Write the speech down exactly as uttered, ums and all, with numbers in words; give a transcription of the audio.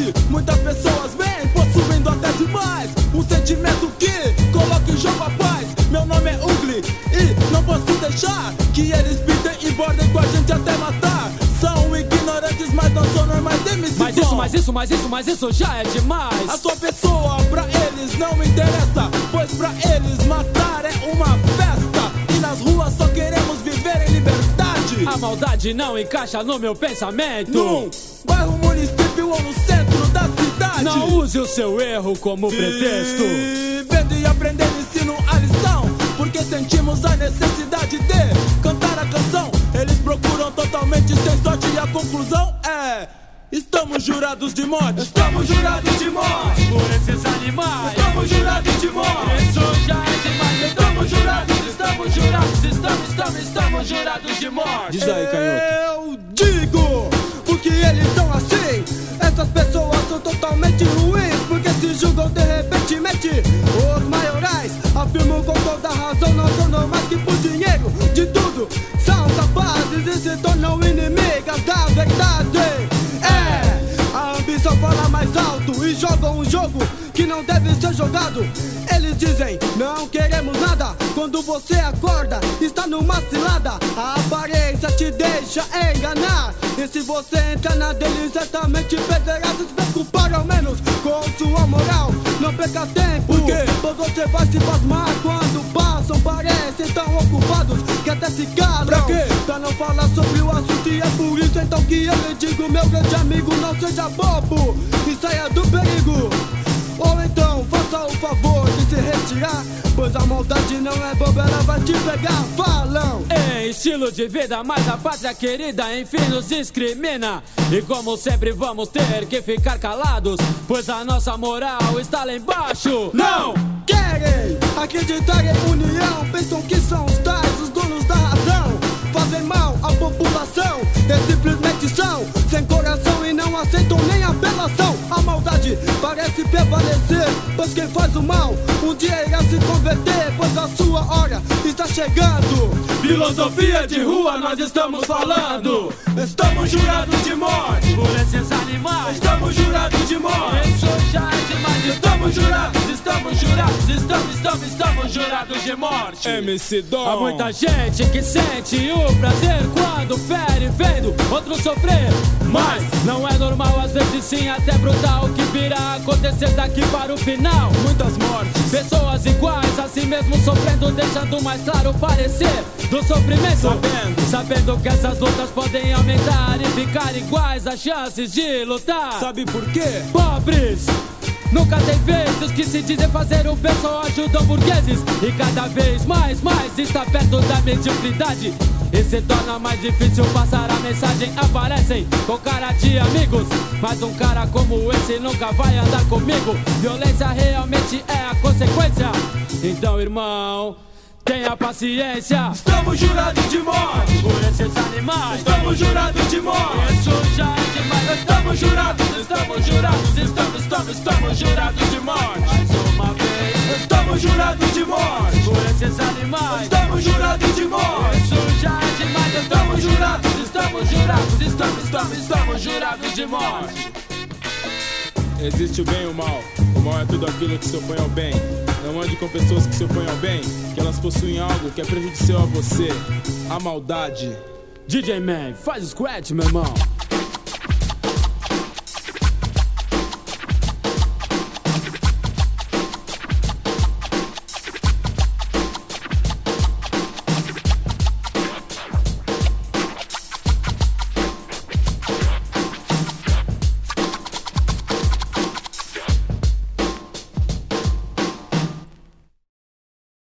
maldade. Muitas pessoas vêm possuindo até demais um sentimento que coloca em jogo a paz. Meu nome é Ugly e não posso deixar que eles pitem e bordem com a gente até matar. São ignorantes, mas não são normais M C. Mas isso, mas isso, mas isso, mas isso já é demais. A sua pessoa pra eles não me interessa, pois pra eles matar é uma festa. E nas ruas só queremos viver em liberdade. A maldade não encaixa no meu pensamento. Num bairro, município ou no centro da cidade. Não use o seu erro como pretexto. Vendo e aprendendo ensino a lição, porque sentimos a necessidade de cantar a canção. Eles procuram totalmente sem sorte e a conclusão é: estamos jurados de morte. Estamos jurados de morte por esses animais. Estamos jurados de morte. Isso já é demais. Estamos jurados, estamos jurados, estamos, estamos, estamos jurados de morte. Diz aí, canhoto. Eu digo, porque eles são assim. Essas pessoas são totalmente ruins, porque se julgam de repentemente. Os maiorais afirmam com toda razão, não são normais que por dinheiro de tudo são capazes e se tornam inimigas da verdade. É, a ambição fala mais alto e jogam um jogo que não deve ser jogado. Eles dizem, não queremos nada. Quando você acorda, está numa cilada. A aparência te deixa enganar. E se você entrar na dele, certamente perderá. Se se preocupar ao menos com sua moral, não perca tempo. Por quê? Pois você vai se pasmar quando passam. Parecem tão ocupados que até se calam. Pra quê? Pra não falar sobre o assunto. E é por isso então que eu lhe digo, meu grande amigo, não seja bobo e saia do perigo. Ou então faça o favor de se retirar, pois a maldade não é boba, ela vai te pegar. Falam em estilo de vida, mas a pátria querida enfim nos discrimina. E como sempre vamos ter que ficar calados, pois a nossa moral está lá embaixo. Não querem acreditar em união, pensam que são os tais, os donos da razão. Fazem mal à população, e simplesmente são sem coração e não aceitam nem apelação. A maldade parece prevalecer, pois quem faz o mal um dia irá se converter, pois a sua hora está chegando. Filosofia de rua nós estamos falando. Estamos jurados de morte por esses animais. Estamos jurados de morte. Isso já é demais. Estamos jurados, estamos jurados, estamos, estamos, estamos jurados de morte. M C Dom. Há muita gente que sente o prazer quando fere vendo outro sofrer. Mas não é normal, às vezes sim até brutal, o que virá acontecer daqui para o final. Muitas mortes, pessoas iguais, assim mesmo sofrendo, deixando mais claro o parecer do sofrimento. Sabendo, sabendo que essas lutas podem aumentar e ficar iguais as chances de lutar. Sabe por quê? Pobres nunca tem vez, os que se dizem fazer o bem só ajudam burgueses. E cada vez mais, mais está perto da mediocridade e se torna mais difícil passar a mensagem. Aparecem com cara de amigos, mas um cara como esse nunca vai andar comigo. Violência realmente é a consequência. Então, irmão, tenha paciência. Estamos jurados de morte por esses animais. Estamos jurados de morte. Isso já é demais. Estamos jurados, estamos jurados, estamos, estamos, estamos jurados de morte. Mais uma vez. Estamos jurados de morte por esses animais. Estamos jurados de morte. Isso já é demais. Estamos jurados, estamos jurados, estamos, estamos, estamos jurados de morte. Existe o bem e o mal. O mal é tudo aquilo que se opõe ao bem. Não ande com pessoas que se opõem ao bem, que elas possuem algo que é prejudicial a você. A maldade. D J Man, faz o scratch, meu irmão.